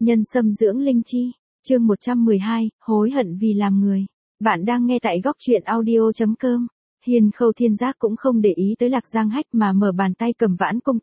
Nhân xâm dưỡng linh chi, chương 112, hối hận vì làm người. Bạn đang nghe tại góc truyện audio.com. Hiên Khâu Thiên Giác cũng không để ý tới Lạc Giang Hách mà mở bàn tay cầm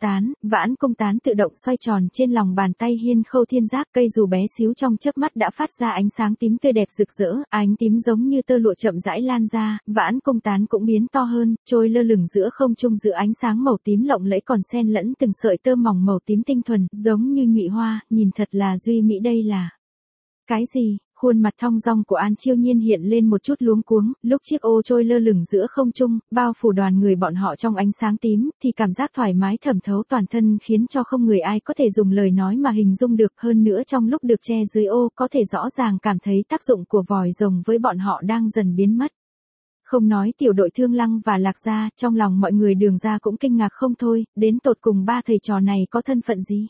vãn công tán tự động xoay tròn trên lòng bàn tay Hiên Khâu Thiên Giác, cây dù bé xíu trong chớp mắt đã phát ra ánh sáng tím tươi đẹp rực rỡ, ánh tím giống như tơ lụa chậm rãi lan ra, vãn công tán cũng biến to hơn, trôi lơ lửng giữa không trung giữa ánh sáng màu tím lộng lẫy còn xen lẫn từng sợi tơ mỏng màu tím tinh thuần, giống như nhụy hoa, nhìn thật là duy mỹ. Đây là cái gì? Khuôn mặt thong dong của An Chiêu Nhiên hiện lên một chút luống cuống, lúc chiếc ô trôi lơ lửng giữa không trung, bao phủ đoàn người bọn họ trong ánh sáng tím, thì cảm giác thoải mái thẩm thấu toàn thân khiến cho không người ai có thể dùng lời nói mà hình dung được. Hơn nữa trong lúc được che dưới ô có thể rõ ràng cảm thấy tác dụng của vòi rồng với bọn họ đang dần biến mất. Không nói Tiểu Đội Thương Lăng và Lạc Gia, trong lòng mọi người Đường gia cũng kinh ngạc không thôi, đến tột cùng ba thầy trò này có thân phận gì?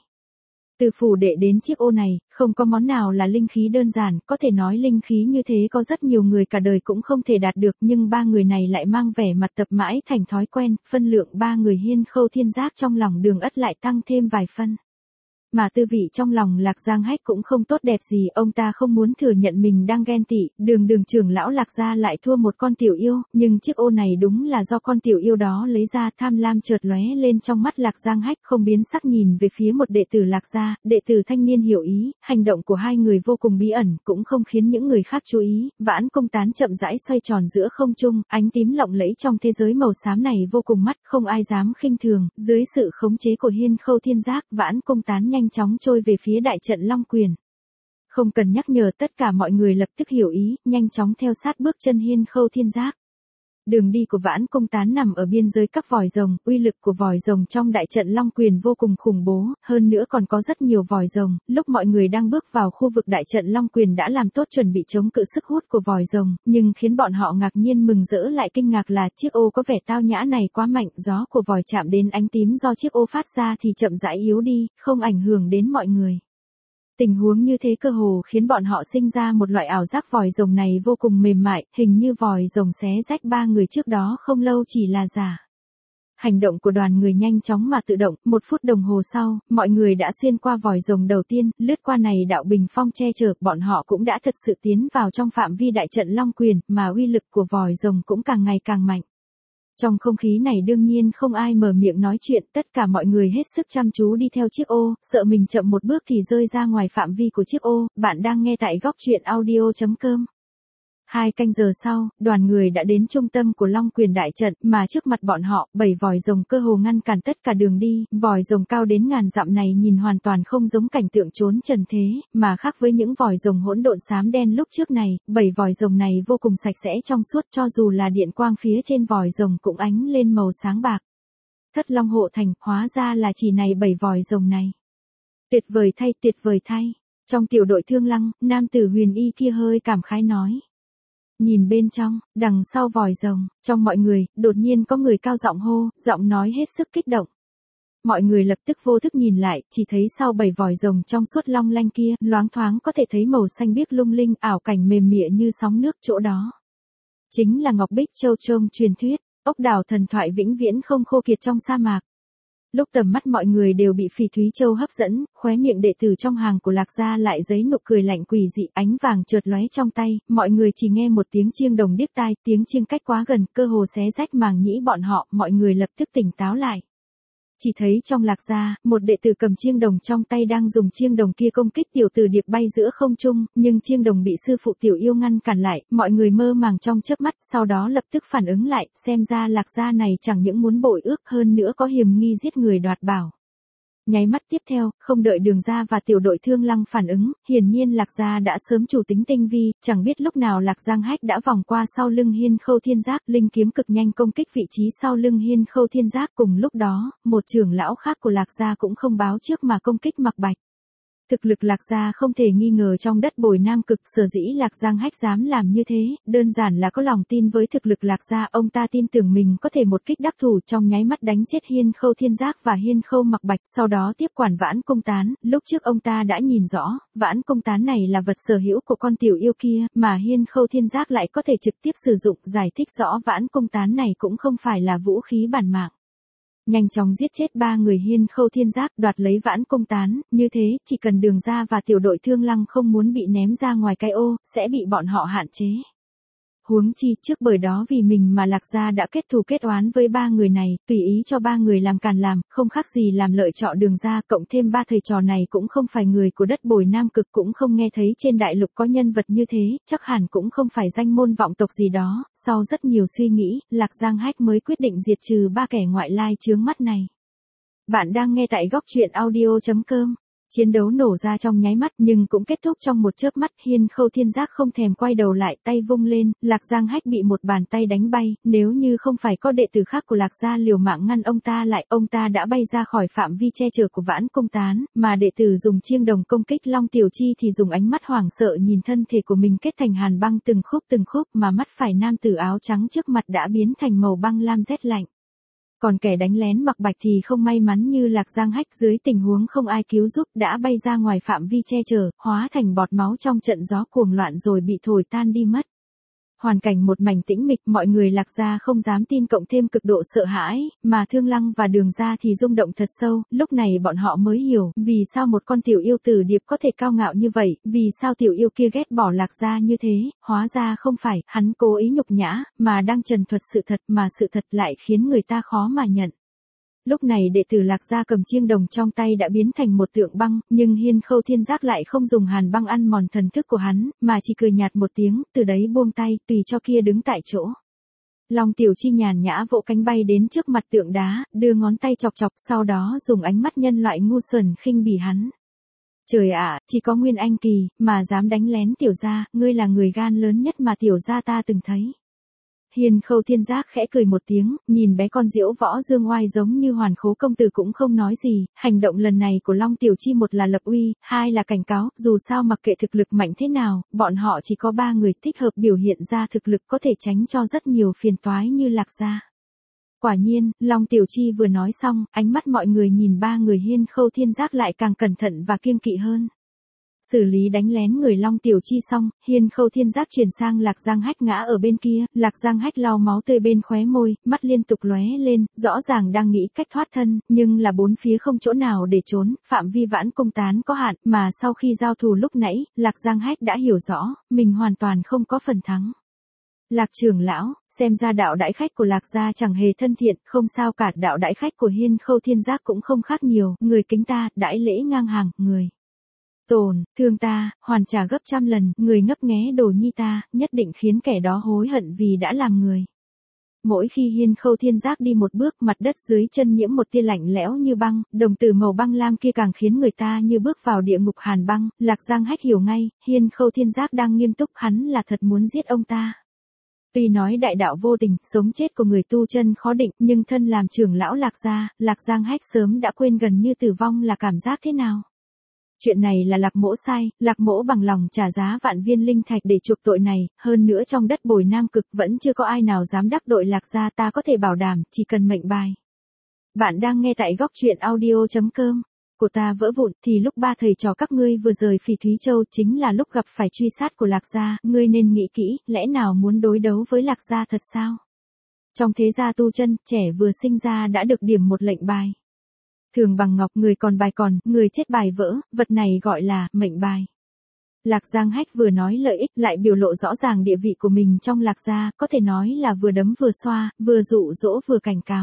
Từ phủ đệ đến chiếc ô này, không có món nào là linh khí đơn giản, có thể nói linh khí như thế có rất nhiều người cả đời cũng không thể đạt được, nhưng ba người này lại mang vẻ mặt tập mãi thành thói quen, phân lượng ba người Hiên Khâu Thiên Giác trong lòng Đường Ất lại tăng thêm vài phân. Mà tư vị trong lòng Lạc Giang Hách cũng không tốt đẹp gì, ông ta không muốn thừa nhận mình đang ghen tị, đường trưởng lão Lạc Gia lại thua một con tiểu yêu, nhưng chiếc ô này đúng là do con tiểu yêu đó lấy ra. Tham lam chợt lóe lên trong mắt Lạc Giang Hách, không biến sắc nhìn về phía một đệ tử Lạc Gia, đệ tử thanh niên hiểu ý, hành động của hai người vô cùng bí ẩn, cũng không khiến những người khác chú ý. Vãn công tán chậm rãi xoay tròn giữa không trung, ánh tím lộng lẫy trong thế giới màu xám này vô cùng mắt, không ai dám khinh thường, dưới sự khống chế của Hiên Khâu Thiên Giác, vãn công tán nhanh chóng trôi về phía đại trận Long Quyền. Không cần nhắc nhở, tất cả mọi người lập tức hiểu ý, nhanh chóng theo sát bước chân Hiên Khâu Thiên Giác. Đường đi của vãn công tán nằm ở biên giới các vòi rồng, uy lực của vòi rồng trong đại trận Long Quyền vô cùng khủng bố, hơn nữa còn có rất nhiều vòi rồng. Lúc mọi người đang bước vào khu vực đại trận Long Quyền đã làm tốt chuẩn bị chống cự sức hút của vòi rồng, nhưng khiến bọn họ ngạc nhiên mừng rỡ lại kinh ngạc là chiếc ô có vẻ tao nhã này quá mạnh, gió của vòi chạm đến ánh tím do chiếc ô phát ra thì chậm rãi yếu đi, không ảnh hưởng đến mọi người. Tình huống như thế cơ hồ khiến bọn họ sinh ra một loại ảo giác vòi rồng này vô cùng mềm mại, hình như vòi rồng xé rách ba người trước đó không lâu chỉ là giả. Hành động của đoàn người nhanh chóng mà tự động, 1 phút đồng hồ sau, mọi người đã xuyên qua vòi rồng đầu tiên, lướt qua này đạo bình phong che chở, bọn họ cũng đã thực sự tiến vào trong phạm vi đại trận Long Quyền, mà uy lực của vòi rồng cũng càng ngày càng mạnh. Trong không khí này đương nhiên không ai mở miệng nói chuyện, tất cả mọi người hết sức chăm chú đi theo chiếc ô, sợ mình chậm một bước thì rơi ra ngoài phạm vi của chiếc ô. Bạn đang nghe tại góc truyện audio.com. 2 canh giờ sau, đoàn người đã đến trung tâm của Long Quyền đại trận, mà trước mặt bọn họ, 7 vòi rồng cơ hồ ngăn cản tất cả đường đi. Vòi rồng cao đến ngàn dặm này nhìn hoàn toàn không giống cảnh tượng trốn trần thế, mà khác với những vòi rồng hỗn độn xám đen lúc trước này, 7 vòi rồng này vô cùng sạch sẽ trong suốt, cho dù là điện quang phía trên vòi rồng cũng ánh lên màu sáng bạc. Thất Long hộ thành, hóa ra là chỉ này 7 vòi rồng này. Tuyệt vời thay, tuyệt vời thay. Trong Tiểu Đội Thương Lăng, nam tử huyền y kia hơi cảm khái nói. Nhìn bên trong, đằng sau vòi rồng, trong mọi người, đột nhiên có người cao giọng hô, giọng nói hết sức kích động. Mọi người lập tức vô thức nhìn lại, chỉ thấy sau 7 vòi rồng trong suốt long lanh kia, loáng thoáng có thể thấy màu xanh biếc lung linh, ảo cảnh mềm mịa như sóng nước, chỗ đó chính là Ngọc Bích Châu trong truyền thuyết, ốc đảo thần thoại vĩnh viễn không khô kiệt trong sa mạc. Lúc tầm mắt mọi người đều bị Phỉ Thúy Châu hấp dẫn, khóe miệng đệ tử trong hàng của Lạc Gia lại giấy nụ cười lạnh quỷ dị, ánh vàng chợt lóe trong tay, mọi người chỉ nghe một tiếng chiêng đồng điếc tai, tiếng chiêng cách quá gần, cơ hồ xé rách màng nhĩ bọn họ, mọi người lập tức tỉnh táo lại. Chỉ thấy trong Lạc Gia, một đệ tử cầm chiêng đồng trong tay đang dùng chiêng đồng kia công kích tiểu tử điệp bay giữa không trung, nhưng chiêng đồng bị sư phụ tiểu yêu ngăn cản lại, mọi người mơ màng trong chớp mắt, sau đó lập tức phản ứng lại, xem ra Lạc Gia này chẳng những muốn bội ước, hơn nữa có hiềm nghi giết người đoạt bảo. Nháy mắt tiếp theo, không đợi Đường gia và Tiểu Đội Thương Lăng phản ứng, hiển nhiên Lạc Gia đã sớm chủ tính tinh vi, chẳng biết lúc nào Lạc Giang Hách đã vòng qua sau lưng Hiên Khâu Thiên Giác, linh kiếm cực nhanh công kích vị trí sau lưng Hiên Khâu Thiên Giác. Cùng lúc đó, một trưởng lão khác của Lạc Gia cũng không báo trước mà công kích Mạc Bạch. Thực lực Lạc Gia không thể nghi ngờ trong đất Bồi Nam Cực, sở dĩ Lạc Giang Hách dám làm như thế, đơn giản là có lòng tin với thực lực Lạc Gia, ông ta tin tưởng mình có thể một kích đắc thủ, trong nháy mắt đánh chết Hiên Khâu Thiên Giác và Hiên Khâu Mạc Bạch, sau đó tiếp quản vãn công tán. Lúc trước ông ta đã nhìn rõ, vãn công tán này là vật sở hữu của con tiểu yêu kia, mà Hiên Khâu Thiên Giác lại có thể trực tiếp sử dụng, giải thích rõ vãn công tán này cũng không phải là vũ khí bản mạng. nhanh chóng giết chết 3 người Hiên Khâu Thiên Giác, đoạt lấy Vãn Công Tán, như thế, chỉ cần Đường gia và tiểu đội Thương Lăng không muốn bị ném ra ngoài cái ô, sẽ bị bọn họ hạn chế. Huống chi trước bởi đó vì mình mà Lạc gia đã kết thù kết oán với 3 người này, tùy ý cho 3 người làm càn làm, không khác gì làm lợi trọ Đường gia, cộng thêm 3 thầy trò này cũng không phải người của đất Bồi Nam Cực, cũng không nghe thấy trên đại lục có nhân vật như thế, chắc hẳn cũng không phải danh môn vọng tộc gì đó. Sau rất nhiều suy nghĩ, Lạc Giang Hách mới quyết định diệt trừ 3 kẻ ngoại lai chướng mắt này. Bạn đang nghe tại góc truyện audio.com. Chiến đấu nổ ra trong nháy mắt nhưng cũng kết thúc trong một chớp mắt. Hiên Khâu Thiên Giác không thèm quay đầu lại, tay vung lên, Lạc Giang Hách bị một bàn tay đánh bay, nếu như không phải có đệ tử khác của Lạc gia liều mạng ngăn ông ta lại, ông ta đã bay ra khỏi phạm vi che chở của Vãn Công Tán, mà đệ tử dùng chiêng đồng công kích Long Tiểu Chi thì dùng ánh mắt hoảng sợ nhìn thân thể của mình kết thành hàn băng từng khúc, mà mắt phải nam tử áo trắng trước mặt đã biến thành màu băng lam rét lạnh. Còn kẻ đánh lén mặc bạch thì không may mắn như Lạc Giang Hách, dưới tình huống không ai cứu giúp đã bay ra ngoài phạm vi che chở, hóa thành bọt máu trong trận gió cuồng loạn rồi bị thổi tan đi mất. Hoàn cảnh một mảnh tĩnh mịch, mọi người Lạc gia không dám tin cộng thêm cực độ sợ hãi, mà Thương Lăng và Đường gia thì rung động thật sâu, lúc này bọn họ mới hiểu, vì sao một con tiểu yêu tử điệp có thể cao ngạo như vậy, vì sao tiểu yêu kia ghét bỏ Lạc gia như thế, hóa ra không phải, hắn cố ý nhục nhã, mà đang trần thuật sự thật, mà sự thật lại khiến người ta khó mà nhận. Lúc này đệ tử Lạc gia cầm chiêng đồng trong tay đã biến thành một tượng băng, nhưng Hiên Khâu Thiên Giác lại không dùng hàn băng ăn mòn thần thức của hắn, mà chỉ cười nhạt một tiếng, từ đấy buông tay, tùy cho kia đứng tại chỗ. Long Tiểu Chi nhàn nhã vỗ cánh bay đến trước mặt tượng đá, đưa ngón tay chọc chọc, sau đó dùng ánh mắt nhân loại ngu xuẩn khinh bỉ hắn. Trời ạ, chỉ có Nguyên Anh kỳ, mà dám đánh lén tiểu gia, ngươi là người gan lớn nhất mà tiểu gia ta từng thấy. Hiên Khâu Thiên Giác khẽ cười một tiếng, nhìn bé con diễu võ dương oai giống như Hoàn Khố công tử cũng không nói gì, hành động lần này của Long Tiểu Chi một là lập uy, hai là cảnh cáo, dù sao mặc kệ thực lực mạnh thế nào, bọn họ chỉ có 3 người thích hợp biểu hiện ra thực lực có thể tránh cho rất nhiều phiền toái như Lạc gia. Quả nhiên, Long Tiểu Chi vừa nói xong, ánh mắt mọi người nhìn 3 người Hiên Khâu Thiên Giác lại càng cẩn thận và kiêng kỵ hơn. Xử lý đánh lén người Long Tiểu Chi xong, Hiên Khâu Thiên Giác chuyển sang Lạc Giang Hách ngã ở bên kia, Lạc Giang Hách lau máu tươi bên khóe môi, mắt liên tục lóe lên, rõ ràng đang nghĩ cách thoát thân, nhưng là bốn phía không chỗ nào để trốn, phạm vi Vãn Công Tán có hạn, mà sau khi giao thủ lúc nãy, Lạc Giang Hách đã hiểu rõ, mình hoàn toàn không có phần thắng. Lạc trưởng lão, xem ra đạo đãi khách của Lạc gia chẳng hề thân thiện, không sao cả, đạo đãi khách của Hiên Khâu Thiên Giác cũng không khác nhiều, người kính ta, đãi lễ ngang hàng, người tổn thương ta, hoàn trả gấp trăm lần, người ngấp nghé đồ nhi ta, nhất định khiến kẻ đó hối hận vì đã làm người. Mỗi khi Hiên Khâu Thiên Giác đi một bước, mặt đất dưới chân nhiễm một tia lạnh lẽo như băng, đồng tử màu băng lam kia càng khiến người ta như bước vào địa ngục hàn băng. Lạc Giang Hách hiểu ngay, Hiên Khâu Thiên Giác đang nghiêm túc, hắn là thật muốn giết ông ta. Tuy nói đại đạo vô tình, sống chết của người tu chân khó định, nhưng thân làm trưởng lão Lạc gia, Lạc Giang Hách sớm đã quên gần như tử vong là cảm giác thế nào. Chuyện này là Lạc Mỗ sai, Lạc Mỗ bằng lòng trả giá vạn viên linh thạch để chuộc tội này, hơn nữa trong đất Bồi Nam Cực vẫn chưa có ai nào dám đắc tội Lạc gia, ta có thể bảo đảm, chỉ cần mệnh bài. Bạn đang nghe tại góc truyện audio.com. Của ta vỡ vụn thì lúc 3 thầy trò các ngươi vừa rời Phỉ Thúy Châu chính là lúc gặp phải truy sát của Lạc gia, ngươi nên nghĩ kỹ, lẽ nào muốn đối đấu với Lạc gia thật sao? Trong thế gia tu chân, trẻ vừa sinh ra đã được điểm một lệnh bài. Thường bằng ngọc, người còn bài còn, người chết bài vỡ, vật này gọi là mệnh bài. Lạc Giang Hách vừa nói lợi ích lại biểu lộ rõ ràng địa vị của mình trong Lạc gia, có thể nói là vừa đấm vừa xoa, vừa dụ dỗ vừa cảnh cáo.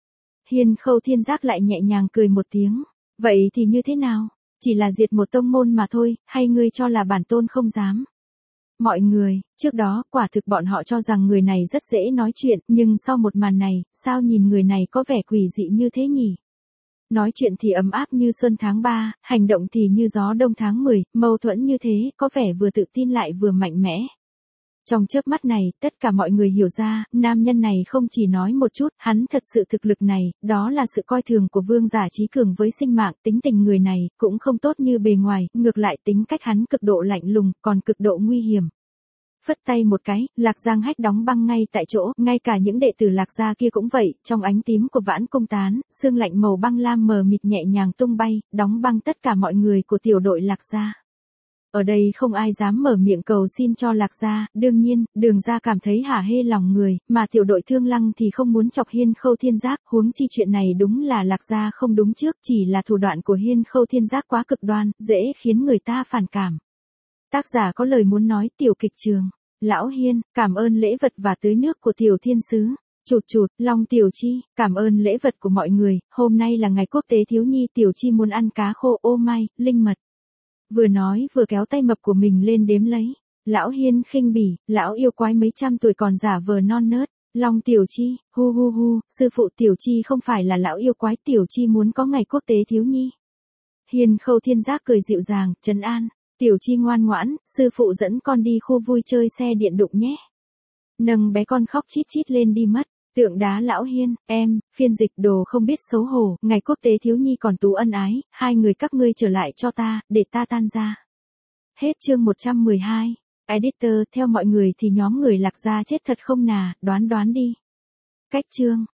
Hiên Khâu Thiên Giác lại nhẹ nhàng cười một tiếng. Vậy thì như thế nào? Chỉ là diệt một tông môn mà thôi, hay ngươi cho là bản tôn không dám? Mọi người, trước đó, quả thực bọn họ cho rằng người này rất dễ nói chuyện, nhưng sau một màn này, sao nhìn người này có vẻ quỷ dị như thế nhỉ? Nói chuyện thì ấm áp như xuân tháng 3, hành động thì như gió đông tháng 10, mâu thuẫn như thế, có vẻ vừa tự tin lại vừa mạnh mẽ. Trong chớp mắt này, tất cả mọi người hiểu ra, nam nhân này không chỉ nói một chút, hắn thật sự thực lực này, đó là sự coi thường của vương giả trí cường với sinh mạng, tính tình người này, cũng không tốt như bề ngoài, ngược lại tính cách hắn cực độ lạnh lùng, còn cực độ nguy hiểm. Phất tay một cái, Lạc Giang Hách đóng băng ngay tại chỗ, ngay cả những đệ tử Lạc gia kia cũng vậy, trong ánh tím của Vãn Công Tán, sương lạnh màu băng lam mờ mịt nhẹ nhàng tung bay, đóng băng tất cả mọi người của tiểu đội Lạc gia. Ở đây không ai dám mở miệng cầu xin cho Lạc gia, đương nhiên, Đường gia cảm thấy hả hê lòng người, mà tiểu đội Thương Lăng thì không muốn chọc Hiên Khâu Thiên Giác, huống chi chuyện này đúng là Lạc gia không đúng trước, chỉ là thủ đoạn của Hiên Khâu Thiên Giác quá cực đoan, dễ khiến người ta phản cảm. Tác giả có lời muốn nói tiểu kịch trường. Lão Hiên, cảm ơn lễ vật và tưới nước của tiểu thiên sứ. Chụt chụt, Long Tiểu Chi, cảm ơn lễ vật của mọi người, hôm nay là ngày quốc tế thiếu nhi, Tiểu Chi muốn ăn cá khô ô mai, linh mật. Vừa nói vừa kéo tay mập của mình lên đếm lấy. Lão Hiên khinh bỉ, lão yêu quái mấy trăm tuổi còn giả vờ non nớt. Long Tiểu Chi, hu hu hu, sư phụ Tiểu Chi không phải là lão yêu quái, Tiểu Chi muốn có ngày quốc tế thiếu nhi. Hiên Khâu Thiên Giác cười dịu dàng, trấn an. Tiểu Chi ngoan ngoãn, sư phụ dẫn con đi khu vui chơi xe điện đụng nhé. Nâng bé con khóc chít chít lên đi mất. Tượng đá Lão Hiên, em, phiên dịch đồ không biết xấu hổ, ngày quốc tế thiếu nhi còn tú ân ái, hai người các ngươi trở lại cho ta, để ta tan ra. Hết chương 112. Editor, theo mọi người thì nhóm người Lạc gia chết thật không nà, đoán đi. Cách chương.